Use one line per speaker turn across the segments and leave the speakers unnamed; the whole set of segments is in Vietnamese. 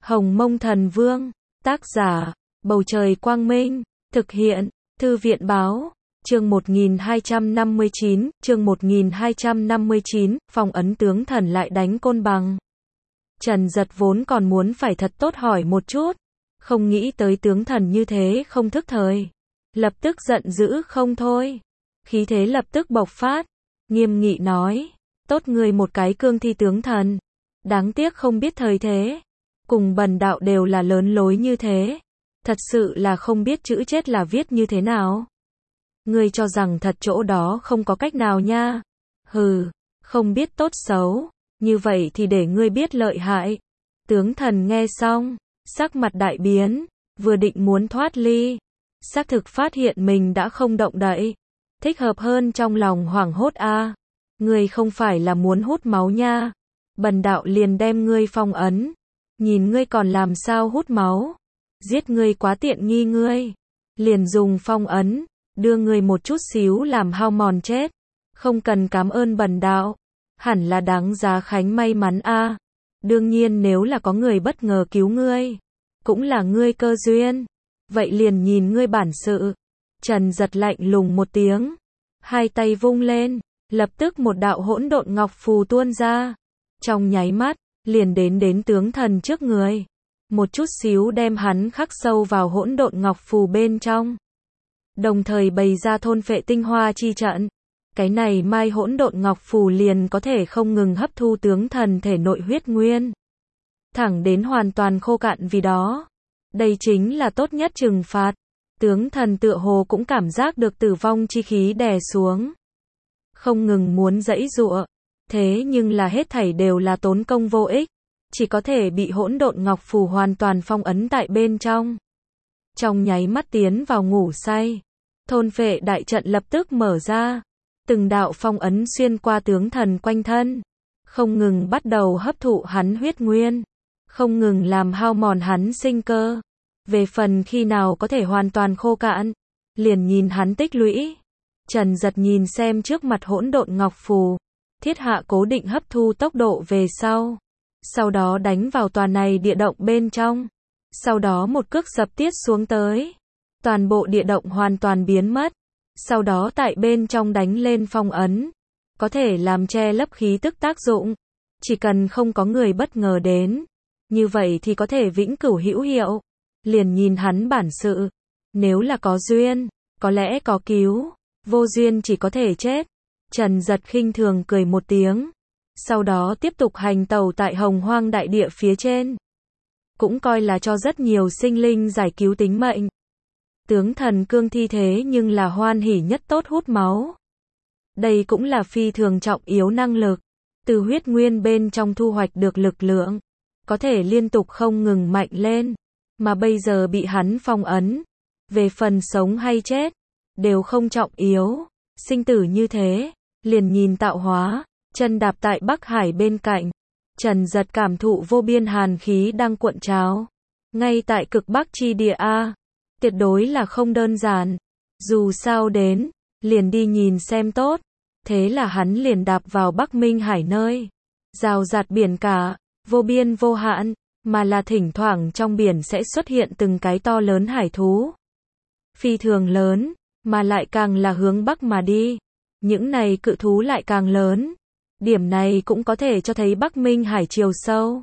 Hồng Mông Thần Vương, tác giả, Bầu Trời Quang Minh, thực hiện, Thư viện Báo, chương 1259, phong ấn tướng thần lại đánh Côn Bằng. Trần Dật vốn còn muốn phải thật tốt hỏi một chút, không nghĩ tới tướng thần như thế không thức thời. Lập tức giận dữ không thôi, khí thế lập tức bộc phát, nghiêm nghị nói, tốt ngươi một cái cương thi tướng thần, đáng tiếc không biết thời thế, cùng bần đạo đều là lớn lối như thế, thật sự là không biết chữ chết là viết như thế nào. Ngươi cho rằng thật chỗ đó không có cách nào nha, hừ, không biết tốt xấu, như vậy thì để ngươi biết lợi hại. Tướng thần nghe xong, sắc mặt đại biến, vừa định muốn thoát ly, xác thực phát hiện mình đã không động đậy, thích hợp hơn trong lòng hoảng hốt a. Ngươi không phải là muốn hút máu nha, bần đạo liền đem ngươi phong ấn, nhìn ngươi còn làm sao hút máu, giết ngươi quá tiện nghi ngươi, liền dùng phong ấn, đưa ngươi một chút xíu làm hao mòn chết, không cần cảm ơn bần đạo, hẳn là đáng giá khánh may mắn a. Đương nhiên nếu là có người bất ngờ cứu ngươi, cũng là ngươi cơ duyên, vậy liền nhìn ngươi bản sự. Trần Dật lạnh lùng một tiếng, hai tay vung lên, lập tức một đạo hỗn độn ngọc phù tuôn ra, trong nháy mắt, liền đến tướng thần trước người, một chút xíu đem hắn khắc sâu vào hỗn độn ngọc phù bên trong, đồng thời bày ra thôn phệ tinh hoa chi trận. Cái này mai hỗn độn ngọc phù liền có thể không ngừng hấp thu tướng thần thể nội huyết nguyên, thẳng đến hoàn toàn khô cạn vì đó. Đây chính là tốt nhất trừng phạt. Tướng thần tựa hồ cũng cảm giác được tử vong chi khí đè xuống, không ngừng muốn giãy giụa, thế nhưng là hết thảy đều là tốn công vô ích, chỉ có thể bị hỗn độn ngọc phù hoàn toàn phong ấn tại bên trong. Trong nháy mắt tiến vào ngủ say, thôn phệ đại trận lập tức mở ra, từng đạo phong ấn xuyên qua tướng thần quanh thân, không ngừng bắt đầu hấp thụ hắn huyết nguyên, không ngừng làm hao mòn hắn sinh cơ. Về phần khi nào có thể hoàn toàn khô cạn, liền nhìn hắn tích lũy. Trần Dật nhìn xem trước mặt hỗn độn ngọc phù, thiết hạ cố định hấp thu tốc độ về sau đó đánh vào tòa này địa động bên trong, sau đó một cước dập tiết xuống tới, toàn bộ địa động hoàn toàn biến mất, sau đó tại bên trong đánh lên phong ấn, có thể làm che lấp khí tức tác dụng, chỉ cần không có người bất ngờ đến, như vậy thì có thể vĩnh cửu hữu hiệu. Liền nhìn hắn bản sự, nếu là có duyên, có lẽ có cứu, vô duyên chỉ có thể chết. Trần Dật khinh thường cười một tiếng, sau đó tiếp tục hành tẩu tại hồng hoang đại địa phía trên, cũng coi là cho rất nhiều sinh linh giải cứu tính mệnh. Tướng thần cương thi thế nhưng là hoan hỉ nhất tốt hút máu, đây cũng là phi thường trọng yếu năng lực, từ huyết nguyên bên trong thu hoạch được lực lượng, có thể liên tục không ngừng mạnh lên. Mà bây giờ bị hắn phong ấn, về phần sống hay chết, đều không trọng yếu, sinh tử như thế, liền nhìn tạo hóa, chân đạp tại Bắc Hải bên cạnh, Trần Dật cảm thụ vô biên hàn khí đang cuộn trào, ngay tại cực Bắc chi địa a, tuyệt đối là không đơn giản, dù sao đến, liền đi nhìn xem tốt, thế là hắn liền đạp vào Bắc Minh Hải nơi, rào rạt biển cả, vô biên vô hạn. Mà là thỉnh thoảng trong biển sẽ xuất hiện từng cái to lớn hải thú. Phi thường lớn, mà lại càng là hướng Bắc mà đi. Những này cự thú lại càng lớn. Điểm này cũng có thể cho thấy Bắc Minh Hải chiều sâu.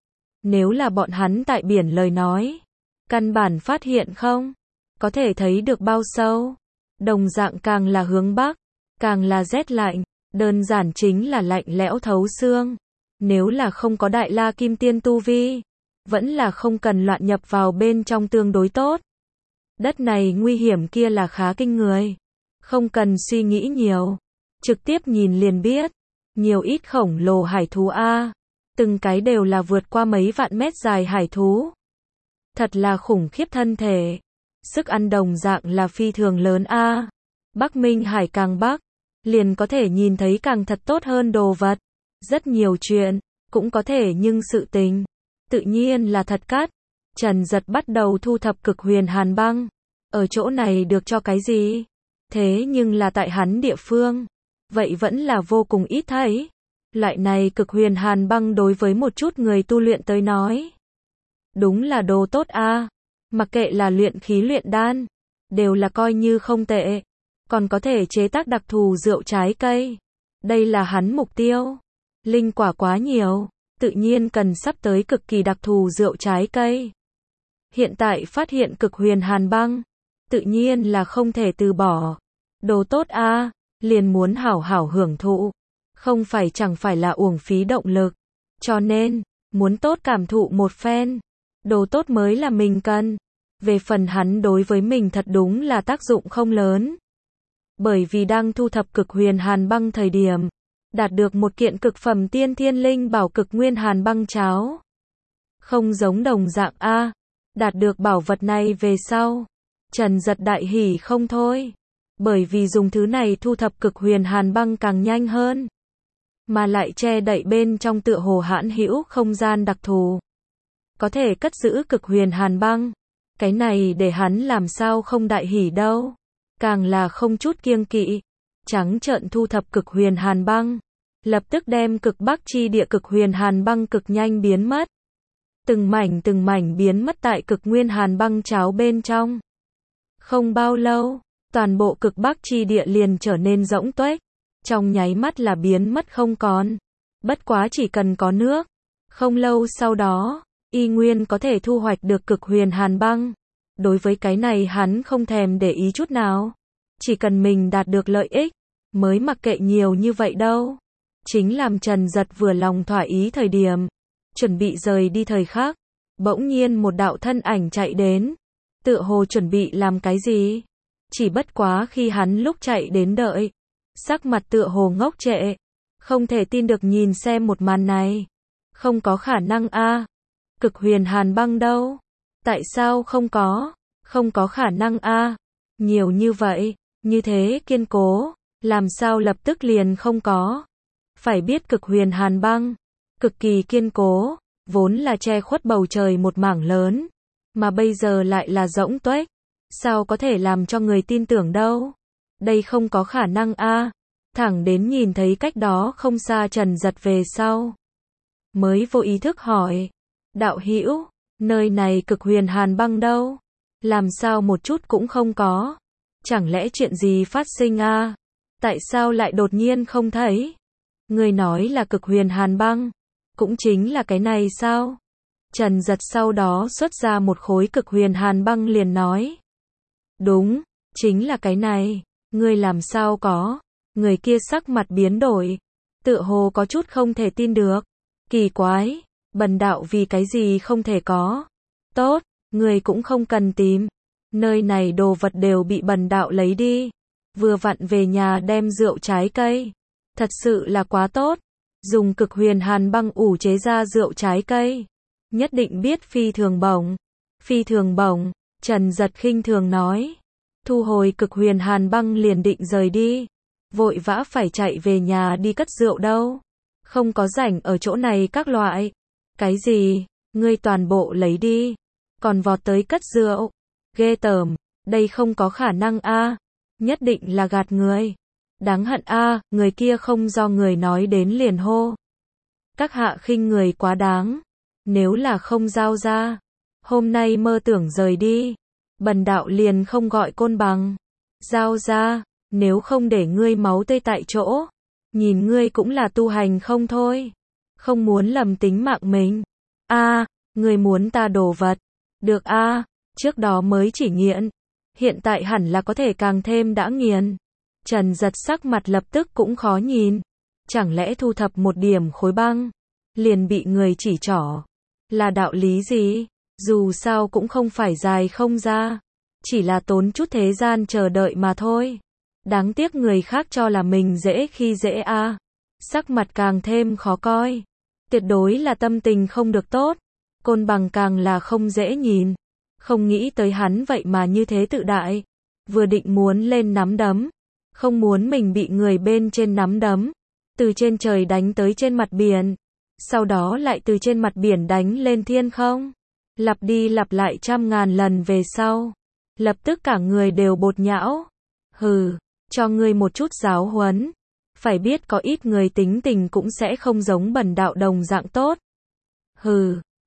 Nếu là bọn hắn tại biển lời nói, căn bản phát hiện không, có thể thấy được bao sâu. Đồng dạng càng là hướng Bắc, càng là rét lạnh, đơn giản chính là lạnh lẽo thấu xương. Nếu là không có đại la kim tiên tu vi, vẫn là không cần loạn nhập vào bên trong tương đối tốt. Đất này nguy hiểm kia là khá kinh người, không cần suy nghĩ nhiều, trực tiếp nhìn liền biết, nhiều ít khổng lồ hải thú a, từng cái đều là vượt qua mấy vạn mét dài hải thú. Thật là khủng khiếp thân thể, sức ăn đồng dạng là phi thường lớn a. Bắc Minh Hải càng bắc, liền có thể nhìn thấy càng thật tốt hơn đồ vật, rất nhiều chuyện, cũng có thể nhưng sự tình tự nhiên là thật cắt. Trần Dật bắt đầu thu thập cực huyền hàn băng. Ở chỗ này được cho cái gì? Thế nhưng là tại hắn địa phương, vậy vẫn là vô cùng ít thấy. Loại này cực huyền hàn băng đối với một chút người tu luyện tới nói, đúng là đồ tốt a. Mặc kệ là luyện khí luyện đan, đều là coi như không tệ. Còn có thể chế tác đặc thù rượu trái cây. Đây là hắn mục tiêu. Linh quả quá nhiều, tự nhiên cần sắp tới cực kỳ đặc thù rượu trái cây. Hiện tại phát hiện cực huyền hàn băng, tự nhiên là không thể từ bỏ. Đồ tốt a, liền muốn hảo hảo hưởng thụ. Không phải chẳng phải là uổng phí động lực. Cho nên, muốn tốt cảm thụ một phen. Đồ tốt mới là mình cần. Về phần hắn đối với mình thật đúng là tác dụng không lớn. Bởi vì đang thu thập cực huyền hàn băng thời điểm, đạt được một kiện cực phẩm tiên thiên linh bảo cực nguyên hàn băng cháo. Không giống đồng dạng a, đạt được bảo vật này về sau, Trần Giật đại hỉ không thôi. Bởi vì dùng thứ này thu thập cực huyền hàn băng càng nhanh hơn. Mà lại che đậy bên trong tựa hồ hãn hữu không gian đặc thù. Có thể cất giữ cực huyền hàn băng. Cái này để hắn làm sao không đại hỉ đâu. Càng là không chút kiêng kỵ. Trắng trợn thu thập cực huyền hàn băng. Lập tức đem cực bắc chi địa cực huyền hàn băng cực nhanh biến mất. Từng mảnh biến mất tại cực nguyên hàn băng cháo bên trong. Không bao lâu, toàn bộ cực bắc chi địa liền trở nên rỗng tuếch. Trong nháy mắt là biến mất không còn. Bất quá chỉ cần có nước. Không lâu sau đó, y nguyên có thể thu hoạch được cực huyền hàn băng. Đối với cái này hắn không thèm để ý chút nào. Chỉ cần mình đạt được lợi ích, mới mặc kệ nhiều như vậy đâu. Chính làm Trần Giật vừa lòng thỏa ý thời điểm. Chuẩn bị rời đi thời khắc. Bỗng nhiên một đạo thân ảnh chạy đến. Tựa hồ chuẩn bị làm cái gì? Chỉ bất quá khi hắn lúc chạy đến đợi. Sắc mặt tựa hồ ngốc trệ. Không thể tin được nhìn xem một màn này. Không có khả năng a. Cực huyền hàn băng đâu? Tại sao không có? Không có khả năng a. Nhiều như vậy, như thế kiên cố, làm sao lập tức liền không có? Phải biết cực huyền hàn băng, cực kỳ kiên cố, vốn là che khuất bầu trời một mảng lớn, mà bây giờ lại là rỗng tuếch. Sao có thể làm cho người tin tưởng đâu? Đây không có khả năng a. Thẳng đến nhìn thấy cách đó không xa Trần Giật về sau, mới vô ý thức hỏi, đạo hữu, nơi này cực huyền hàn băng đâu? Làm sao một chút cũng không có? Chẳng lẽ chuyện gì phát sinh a? Tại sao lại đột nhiên không thấy? Người nói là cực huyền hàn băng, cũng chính là cái này sao? Trần Giật sau đó xuất ra một khối cực huyền hàn băng liền nói. Đúng, chính là cái này, ngươi làm sao có? Người kia sắc mặt biến đổi, tựa hồ có chút không thể tin được. Kỳ quái, bần đạo vì cái gì không thể có? Tốt, người cũng không cần tìm. Nơi này đồ vật đều bị bần đạo lấy đi. Vừa vặn về nhà đem rượu trái cây. Thật sự là quá tốt. Dùng cực huyền hàn băng ủ chế ra rượu trái cây. Nhất định biết phi thường bổng. Phi thường bổng, Trần Giật khinh thường nói. Thu hồi cực huyền hàn băng liền định rời đi. Vội vã phải chạy về nhà đi cất rượu đâu. Không có rảnh ở chỗ này các loại. Cái gì, ngươi toàn bộ lấy đi. Còn vọt tới cất rượu. Ghê tởm, đây không có khả năng a. Nhất định là gạt người. Đáng hận a, người kia không do người nói đến liền hô. Các hạ khinh người quá đáng. Nếu là không giao ra, hôm nay mơ tưởng rời đi, bần đạo liền không gọi côn bằng. Giao ra, nếu không để ngươi máu tươi tại chỗ, nhìn ngươi cũng là tu hành không thôi. Không muốn lầm tính mạng mình. A, ngươi muốn ta đồ vật. Được a, trước đó mới chỉ nghiện, hiện tại hẳn là có thể càng thêm đã nghiền. Trần Giật sắc mặt lập tức cũng khó nhìn. Chẳng lẽ thu thập một điểm khối băng, liền bị người chỉ trỏ. Là đạo lý gì? Dù sao cũng không phải dài không ra. Chỉ là tốn chút thế gian chờ đợi mà thôi. Đáng tiếc người khác cho là mình dễ khi dễ a. Sắc mặt càng thêm khó coi. Tuyệt đối là tâm tình không được tốt. Côn bằng càng là không dễ nhìn. Không nghĩ tới hắn vậy mà như thế tự đại. Vừa định muốn lên nắm đấm. Không muốn mình bị người bên trên nắm đấm. Từ trên trời đánh tới trên mặt biển. Sau đó lại từ trên mặt biển đánh lên thiên không. Lặp đi lặp lại trăm ngàn lần về sau. Lập tức cả người đều bột nhão. Hừ, cho ngươi một chút giáo huấn. Phải biết có ít người tính tình cũng sẽ không giống bần đạo đồng dạng tốt. Hừ,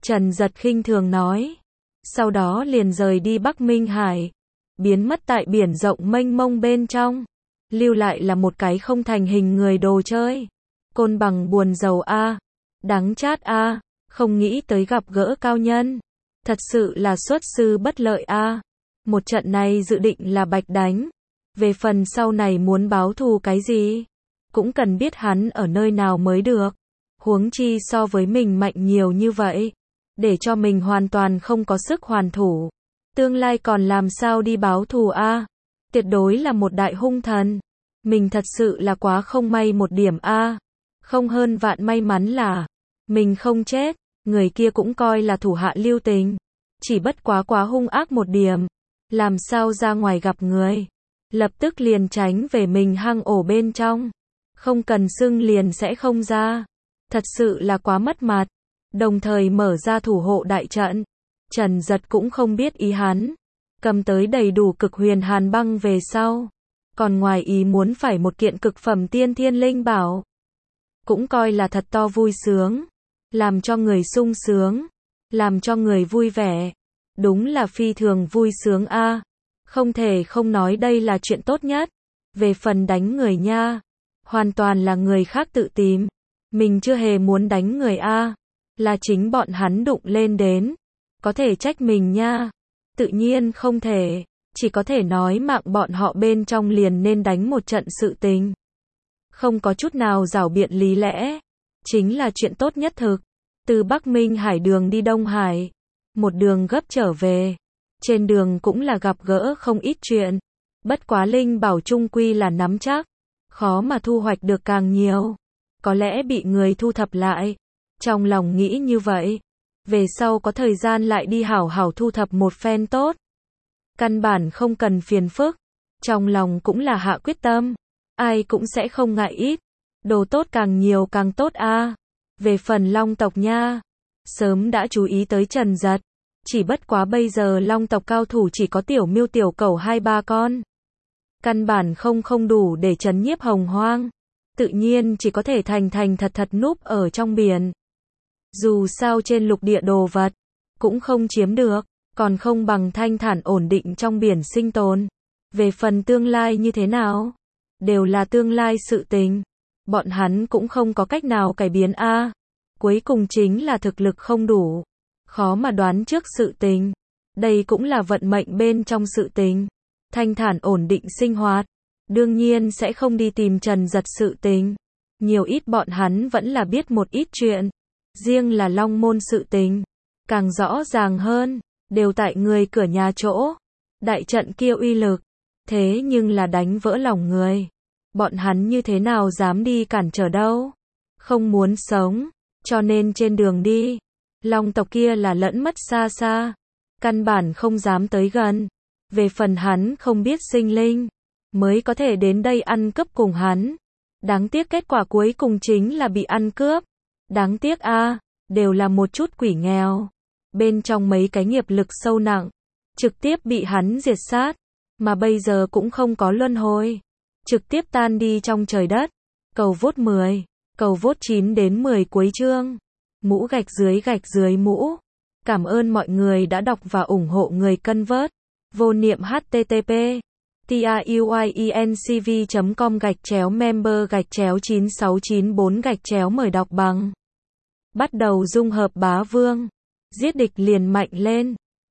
Trần Giật khinh thường nói. Sau đó liền rời đi Bắc Minh Hải, biến mất tại biển rộng mênh mông bên trong, lưu lại là một cái không thành hình người đồ chơi. Côn Bằng buồn rầu a, đắng chát a, không nghĩ tới gặp gỡ cao nhân, thật sự là xuất sư bất lợi a. Một trận này dự định là bạch đánh, về phần sau này muốn báo thù cái gì, cũng cần biết hắn ở nơi nào mới được. Huống chi so với mình mạnh nhiều như vậy, để cho mình hoàn toàn không có sức hoàn thủ, tương lai còn làm sao đi báo thù a? Tuyệt đối là một đại hung thần. Mình thật sự là quá không may một điểm a. Không hơn vạn may mắn là mình không chết, người kia cũng coi là thủ hạ lưu tình, chỉ bất quá hung ác một điểm, làm sao ra ngoài gặp người, lập tức liền tránh về mình hang ổ bên trong, không cần xưng liền sẽ không ra. Thật sự là quá mất mặt. Đồng thời mở ra thủ hộ đại trận. Trần Giật cũng không biết ý hắn, cầm tới đầy đủ cực huyền hàn băng về sau, còn ngoài ý muốn phải một kiện cực phẩm tiên thiên linh bảo, cũng coi là thật to vui sướng, làm cho người sung sướng, làm cho người vui vẻ, đúng là phi thường vui sướng a. Không thể không nói đây là chuyện tốt nhất. Về phần đánh người nha, hoàn toàn là người khác tự tìm, mình chưa hề muốn đánh người a, là chính bọn hắn đụng lên đến, có thể trách mình nha, tự nhiên không thể, chỉ có thể nói mạng bọn họ bên trong liền nên đánh một trận sự tình. Không có chút nào giảo biện lý lẽ, chính là chuyện tốt nhất thực. Từ Bắc Minh Hải đường đi Đông Hải, một đường gấp trở về, trên đường cũng là gặp gỡ không ít chuyện, bất quá linh bảo chung quy là nắm chắc, khó mà thu hoạch được càng nhiều, có lẽ bị người thu thập lại. Trong lòng nghĩ như vậy, về sau có thời gian lại đi hảo hảo thu thập một phen tốt. Căn bản không cần phiền phức, trong lòng cũng là hạ quyết tâm, ai cũng sẽ không ngại ít, đồ tốt càng nhiều càng tốt a. Về phần Long tộc nha, sớm đã chú ý tới Trần Giật, chỉ bất quá bây giờ Long tộc cao thủ chỉ có tiểu miêu tiểu cẩu 2-3 con, căn bản không đủ để trấn nhiếp hồng hoang, tự nhiên chỉ có thể thành thật núp ở trong biển. Dù sao trên lục địa đồ vật cũng không chiếm được, còn không bằng thanh thản ổn định trong biển sinh tồn. Về phần tương lai như thế nào, đều là tương lai sự tình, bọn hắn cũng không có cách nào cải biến a. Cuối cùng chính là thực lực không đủ, khó mà đoán trước sự tình. Đây cũng là vận mệnh bên trong sự tình. Thanh thản ổn định sinh hoạt, đương nhiên sẽ không đi tìm Trần Giật sự tình. Nhiều ít bọn hắn vẫn là biết một ít chuyện, riêng là Long môn sự tình, càng rõ ràng hơn, đều tại người cửa nhà chỗ. Đại trận kia uy lực, thế nhưng là đánh vỡ lòng người. Bọn hắn như thế nào dám đi cản trở đâu. Không muốn sống, cho nên trên đường đi, Long tộc kia là lẫn mất xa xa, căn bản không dám tới gần. Về phần hắn không biết sinh linh, mới có thể đến đây ăn cướp cùng hắn. Đáng tiếc kết quả cuối cùng chính là bị ăn cướp. Đáng tiếc a, đều là một chút quỷ nghèo. Bên trong mấy cái nghiệp lực sâu nặng, trực tiếp bị hắn diệt sát, mà bây giờ cũng không có luân hồi, trực tiếp tan đi trong trời đất. Cầu vote 10, cầu vote 9 đến 10 cuối chương. Mũ gạch dưới mũ. Cảm ơn mọi người đã đọc và ủng hộ người cân vớt. Vô niệm http truyenc.com/member/9694 mời đọc bằng. Bắt đầu dung hợp bá vương, giết địch liền mạnh lên.